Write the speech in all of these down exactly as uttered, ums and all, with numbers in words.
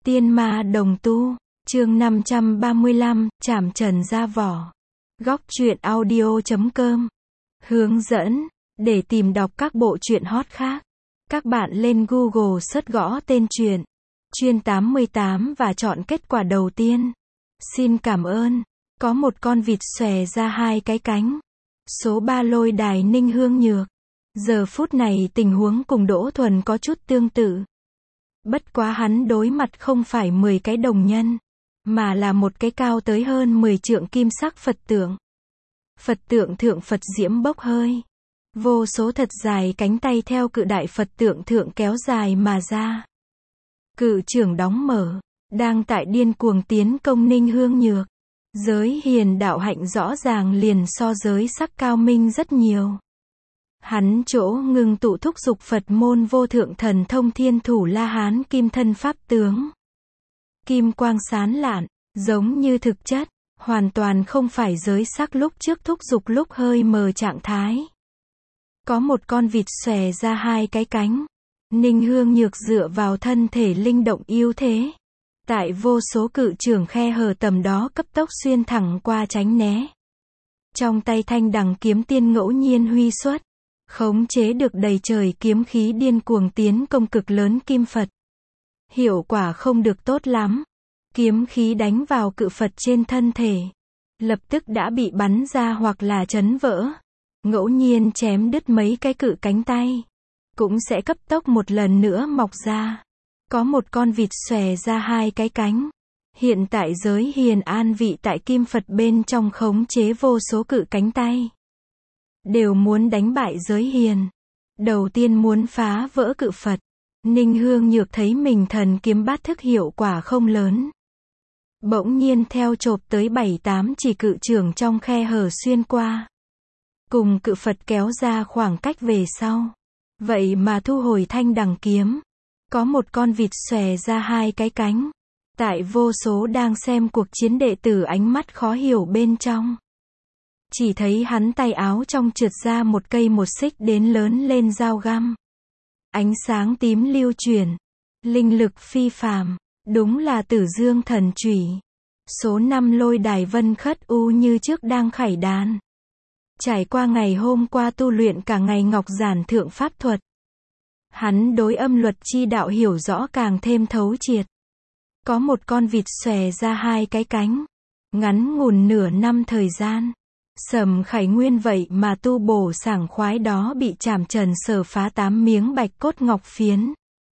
Tiên ma đồng tu, chương năm trăm ba mươi lăm, trảm trần ra vỏ. Góc truyện audio chấm com. Hướng dẫn, để tìm đọc các bộ truyện hot khác. Các bạn lên Google search gõ tên truyện, Chuyên tám mươi tám và chọn kết quả đầu tiên. Xin cảm ơn. Có một con vịt xòe ra hai cái cánh. Số ba lôi đài Ninh Hương Nhược. Giờ phút này tình huống cùng Đỗ Thuần có chút tương tự. Bất quá hắn đối mặt không phải mười cái đồng nhân, mà là một cái cao tới hơn mười trượng kim sắc Phật tượng. Phật tượng thượng Phật diễm bốc hơi. Vô số thật dài cánh tay theo cự đại Phật tượng thượng kéo dài mà ra. Cự trưởng đóng mở, đang tại điên cuồng tiến công Ninh Hương Nhược. Giới hiền đạo hạnh rõ ràng liền so giới sắc cao minh rất nhiều. Hắn chỗ ngưng tụ thúc dục Phật môn vô thượng thần thông Thiên Thủ La Hán kim thân pháp tướng. Kim quang sán lạn, giống như thực chất, hoàn toàn không phải giới sắc lúc trước thúc dục lúc hơi mờ trạng thái. Có một con vịt xòe ra hai cái cánh. Ninh Hương Nhược dựa vào thân thể linh động yếu thế. Tại vô số cự trưởng khe hở tầm đó cấp tốc xuyên thẳng qua tránh né. Trong tay thanh đằng kiếm tiên ngẫu nhiên huy xuất. Khống chế được đầy trời kiếm khí điên cuồng tiến công cực lớn kim Phật. Hiệu quả không được tốt lắm. Kiếm khí đánh vào cự Phật trên thân thể. Lập tức đã bị bắn ra hoặc là chấn vỡ. Ngẫu nhiên chém đứt mấy cái cự cánh tay. Cũng sẽ cấp tốc một lần nữa mọc ra. Có một con vịt xòe ra hai cái cánh. Hiện tại giới hiền an vị tại kim Phật bên trong khống chế vô số cự cánh tay. Đều muốn đánh bại giới hiền. Đầu tiên muốn phá vỡ cự Phật. Ninh Hương Nhược thấy mình thần kiếm bát thức hiệu quả không lớn. Bỗng nhiên theo chộp tới bảy tám chỉ cự trưởng trong khe hở xuyên qua. Cùng cự Phật kéo ra khoảng cách về sau. Vậy mà thu hồi thanh đằng kiếm. Có một con vịt xòe ra hai cái cánh. Tại vô số đang xem cuộc chiến đệ tử ánh mắt khó hiểu bên trong. Chỉ thấy hắn tay áo trong trượt ra một cây một xích đến lớn lên dao găm. Ánh sáng tím lưu chuyển. Linh lực phi phàm. Đúng là Tử Dương thần chủy. Số năm lôi đài Vân Khất U như trước đang khải đàn. Trải qua ngày hôm qua tu luyện cả ngày ngọc giản thượng pháp thuật. Hắn đối âm luật chi đạo hiểu rõ càng thêm thấu triệt. Có một con vịt xòe ra hai cái cánh. Ngắn ngủn nửa năm thời gian. Sầm Khải Nguyên vậy mà tu bổ sảng khoái đó bị trảm trần sở phá tám miếng bạch cốt ngọc phiến.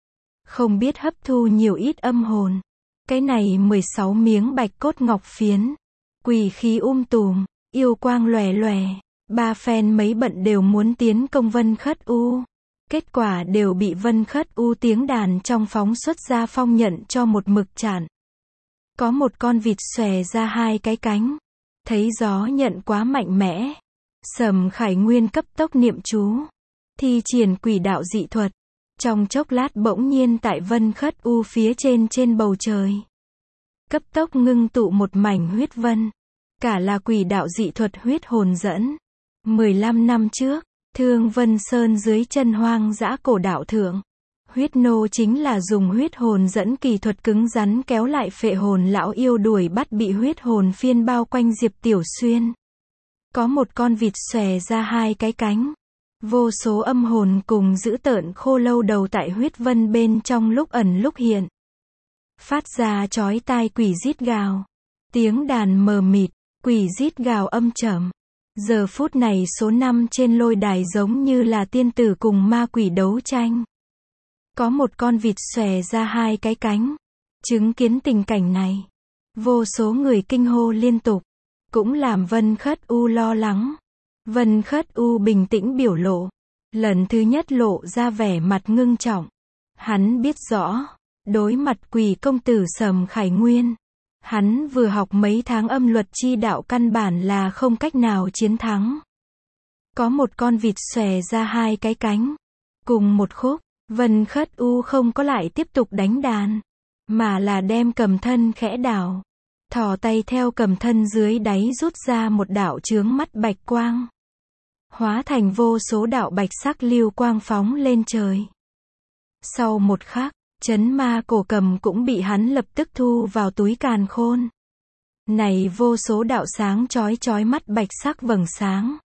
Không biết hấp thu nhiều ít âm hồn. Cái này mười sáu miếng bạch cốt ngọc phiến. Quỷ khí um tùm, yêu quang lòe lòe. Ba phen mấy bận đều muốn tiến công Vân Khất U. Kết quả đều bị Vân Khất U tiếng đàn trong phóng xuất ra phong nhận cho một mực chặn. Có một con vịt xòe ra hai cái cánh. Thấy gió nhận quá mạnh mẽ. Sầm Khải Nguyên cấp tốc niệm chú. Thi triển quỷ đạo dị thuật. Trong chốc lát bỗng nhiên tại Vân Khất U phía trên trên bầu trời. Cấp tốc ngưng tụ một mảnh huyết vân. Cả là quỷ đạo dị thuật huyết hồn dẫn. mười lăm năm trước, Thương Vân Sơn dưới chân hoang dã cổ đạo thượng. Huyết nô chính là dùng huyết hồn dẫn kỳ thuật cứng rắn kéo lại phệ hồn lão yêu đuổi bắt bị huyết hồn phiên bao quanh Diệp Tiểu Xuyên. Có một con vịt xòe ra hai cái cánh. Vô số âm hồn cùng giữ tợn khô lâu đầu tại huyết vân bên trong lúc ẩn lúc hiện. Phát ra chói tai quỷ rít gào. Tiếng đàn mờ mịt, quỷ rít gào âm trầm. Giờ phút này số năm trên lôi đài giống như là tiên tử cùng ma quỷ đấu tranh. Có một con vịt xòe ra hai cái cánh. Chứng kiến tình cảnh này. Vô số người kinh hô liên tục. Cũng làm Vân Khất U lo lắng. Vân Khất U bình tĩnh biểu lộ. Lần thứ nhất lộ ra vẻ mặt ngưng trọng. Hắn biết rõ. Đối mặt quỷ công tử Sầm Khải Nguyên. Hắn vừa học mấy tháng âm luật chi đạo căn bản là không cách nào chiến thắng. Có một con vịt xòe ra hai cái cánh. Cùng một khúc. Vân Khất U không có lại tiếp tục đánh đàn. Mà là đem cầm thân khẽ đảo. Thò tay theo cầm thân dưới đáy rút ra một đạo chướng mắt bạch quang. Hóa thành vô số đạo bạch sắc lưu quang phóng lên trời. Sau một khắc, Trấn ma cổ cầm cũng bị hắn lập tức thu vào túi càn khôn. Này vô số đạo sáng chói chói mắt bạch sắc vầng sáng.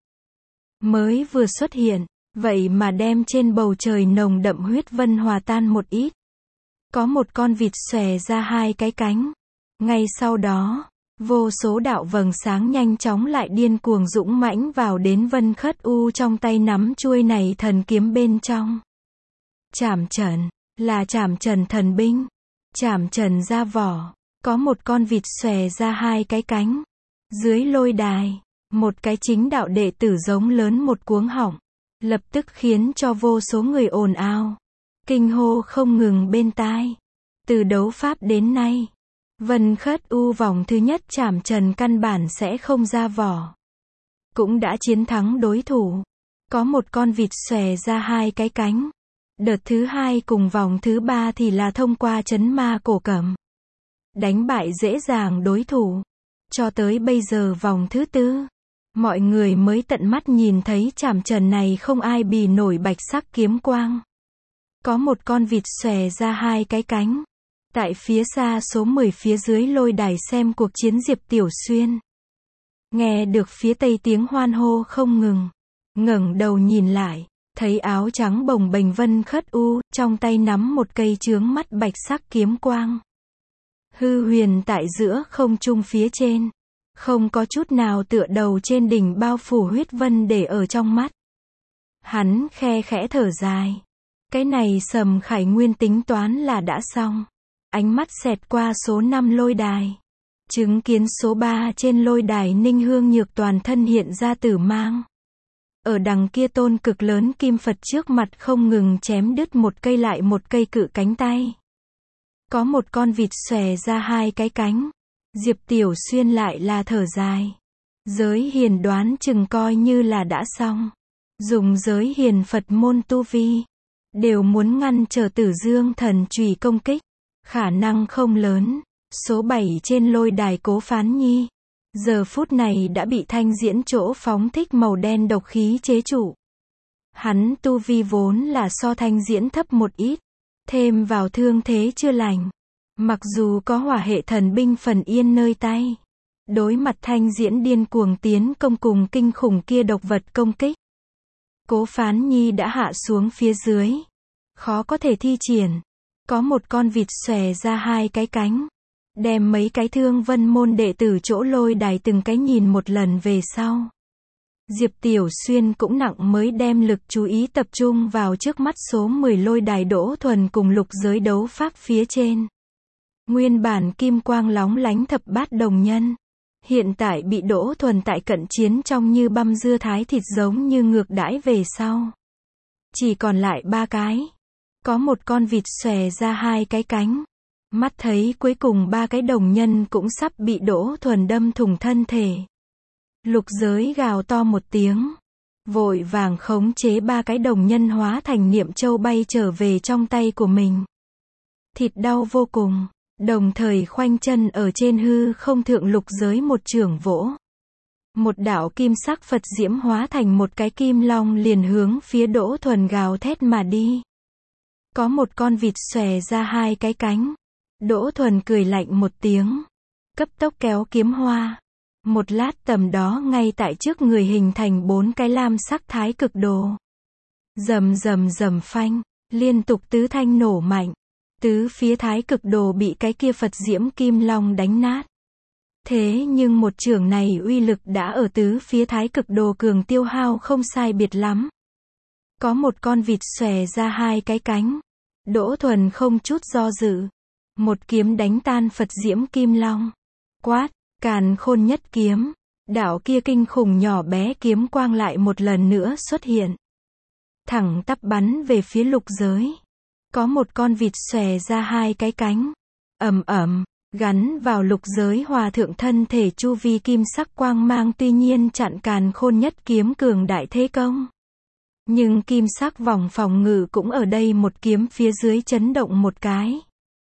Mới vừa xuất hiện, vậy mà đem trên bầu trời nồng đậm huyết vân hòa tan một ít. Có một con vịt xòe ra hai cái cánh. Ngay sau đó, vô số đạo vầng sáng nhanh chóng lại điên cuồng dũng mãnh vào đến Vân Khất U trong tay nắm chuôi này thần kiếm bên trong. Trảm trần, là trảm trần thần binh. Trảm trần ra vỏ, có một con vịt xòe ra hai cái cánh. Dưới lôi đài, một cái chính đạo đệ tử giống lớn một cuống họng, lập tức khiến cho vô số người ồn ào, kinh hô không ngừng bên tai. Từ đấu pháp đến nay, Vân Khất U vòng thứ nhất trảm trần căn bản sẽ không ra vỏ. Cũng đã chiến thắng đối thủ. Có một con vịt xòe ra hai cái cánh. Đợt thứ hai cùng vòng thứ ba thì là thông qua trấn ma cổ cầm. Đánh bại dễ dàng đối thủ. Cho tới bây giờ vòng thứ tư, mọi người mới tận mắt nhìn thấy trảm trần này không ai bì nổi bạch sắc kiếm quang. Có một con vịt xòe ra hai cái cánh. Tại phía xa số mười phía dưới lôi đài xem cuộc chiến Diệp Tiểu Xuyên. Nghe được phía tây tiếng hoan hô không ngừng. Ngẩng đầu nhìn lại, thấy áo trắng bồng bềnh Vân Khất U, trong tay nắm một cây chướng mắt bạch sắc kiếm quang. Hư huyền tại giữa không trung phía trên. Không có chút nào tựa đầu trên đỉnh bao phủ huyết vân để ở trong mắt. Hắn khe khẽ thở dài. Cái này Sầm Khải Nguyên tính toán là đã xong. Ánh mắt xẹt qua số năm lôi đài. Chứng kiến số ba trên lôi đài Ninh Hương Nhược toàn thân hiện ra tử mang. Ở đằng kia tôn cực lớn kim Phật trước mặt không ngừng chém đứt một cây lại một cây cự cánh tay. Có một con vịt xòe ra hai cái cánh. Diệp Tiểu Xuyên lại là thở dài. Giới hiền đoán chừng coi như là đã xong. Dùng giới hiền Phật môn tu vi. Đều muốn ngăn trở Tử Dương thần chùy công kích. Khả năng không lớn. Số bảy trên lôi đài Cố Phán Nhi. Giờ phút này đã bị thanh diễn chỗ phóng thích màu đen độc khí chế trụ. Hắn tu vi vốn là so thanh diễn thấp một ít. Thêm vào thương thế chưa lành. Mặc dù có hỏa hệ thần binh phần yên nơi tay. Đối mặt thanh diễn điên cuồng tiến công cùng kinh khủng kia độc vật công kích. Cố Phán Nhi đã hạ xuống phía dưới. Khó có thể thi triển. Có một con vịt xòe ra hai cái cánh. Đem mấy cái thương vân môn đệ tử chỗ lôi đài từng cái nhìn một lần về sau. Diệp Tiểu Xuyên cũng nặng mới đem lực chú ý tập trung vào trước mắt số mười lôi đài Đỗ Thuần cùng lục giới đấu pháp phía trên. Nguyên bản kim quang lóng lánh thập bát đồng nhân. Hiện tại bị Đỗ Thuần tại cận chiến trong như băm dưa thái thịt giống như ngược đãi về sau. Chỉ còn lại ba cái. Có một con vịt xòe ra hai cái cánh. Mắt thấy cuối cùng ba cái đồng nhân cũng sắp bị Đỗ Thuần đâm thủng thân thể. Lục giới gào to một tiếng. Vội vàng khống chế ba cái đồng nhân hóa thành niệm châu bay trở về trong tay của mình. Thịt đau vô cùng. Đồng thời khoanh chân ở trên hư không thượng lục giới một chưởng vỗ. Một đạo kim sắc Phật diễm hóa thành một cái kim long liền hướng phía Đỗ Thuần gào thét mà đi. Có một con vịt xòe ra hai cái cánh. Đỗ Thuần cười lạnh một tiếng. Cấp tốc kéo kiếm hoa. Một lát tầm đó ngay tại trước người hình thành bốn cái lam sắc thái cực đồ. Rầm rầm rầm phanh. Liên tục tứ thanh nổ mạnh. Tứ phía thái cực đồ bị cái kia Phật diễm kim long đánh nát. Thế nhưng một chưởng này uy lực đã ở tứ phía thái cực đồ cường tiêu hao không sai biệt lắm. Có một con vịt xòe ra hai cái cánh. Đỗ Thuần không chút do dự. Một kiếm đánh tan Phật diễm kim long. Quát, càn khôn nhất kiếm. Đạo kia kinh khủng nhỏ bé kiếm quang lại một lần nữa xuất hiện. Thẳng tắp bắn về phía lục giới. Có một con vịt xòe ra hai cái cánh. Ầm ầm, gắn vào lục giới hòa thượng thân thể chu vi kim sắc quang mang tuy nhiên chặn càn khôn nhất kiếm cường đại thế công. Nhưng kim sắc vòng phòng ngự cũng ở đây một kiếm phía dưới chấn động một cái.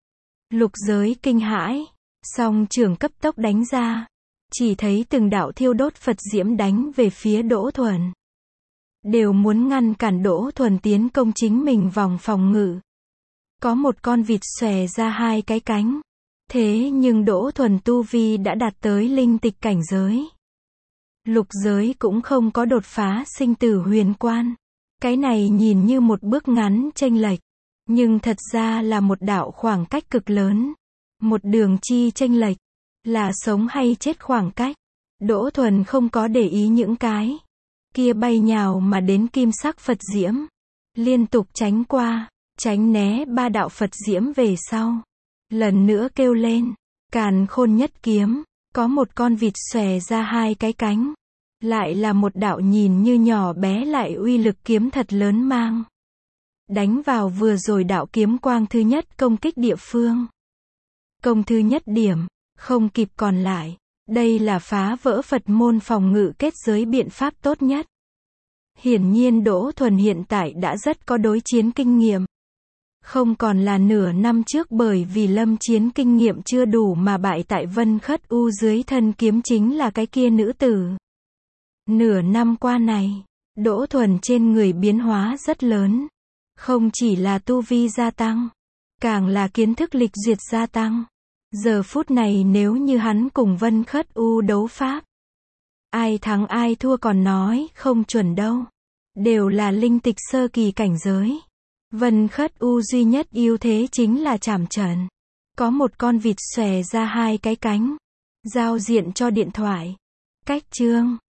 Lục giới kinh hãi, song trường cấp tốc đánh ra. Chỉ thấy từng đạo thiêu đốt Phật diễm đánh về phía Đỗ Thuần. Đều muốn ngăn cản Đỗ Thuần tiến công chính mình vòng phòng ngự. Có một con vịt xòe ra hai cái cánh. Thế nhưng Đỗ Thuần tu vi đã đạt tới linh tịch cảnh giới. Lục giới cũng không có đột phá sinh tử huyền quan. Cái này nhìn như một bước ngắn chênh lệch, nhưng thật ra là một đạo khoảng cách cực lớn. Một đường chi chênh lệch, là sống hay chết khoảng cách. Đỗ Thuần không có để ý những cái kia bay nhào mà đến kim sắc Phật diễm. Liên tục tránh qua, tránh né ba đạo Phật diễm về sau. Lần nữa kêu lên, Càn Khôn Nhất Kiếm. Có một con vịt xòe ra hai cái cánh. Lại là một đạo nhìn như nhỏ bé lại uy lực kiếm thật lớn mang. Đánh vào vừa rồi đạo kiếm quang thứ nhất công kích địa phương. Công thứ nhất điểm, không kịp còn lại. Đây là phá vỡ Phật môn phòng ngự kết giới biện pháp tốt nhất. Hiển nhiên Đỗ Thuần hiện tại đã rất có đối chiến kinh nghiệm. Không còn là nửa năm trước bởi vì lâm chiến kinh nghiệm chưa đủ mà bại tại Vân Khất U dưới thân kiếm chính là cái kia nữ tử. Nửa năm qua này, Đỗ Thuần trên người biến hóa rất lớn. Không chỉ là tu vi gia tăng, càng là kiến thức lịch duyệt gia tăng. Giờ phút này nếu như hắn cùng Vân Khất U đấu pháp, ai thắng ai thua còn nói không chuẩn đâu. Đều là linh tịch sơ kỳ cảnh giới. Vân Khất U duy nhất ưu thế chính là chảm trận. Có một con vịt xòe ra hai cái cánh. Giao diện cho điện thoại. Cách chương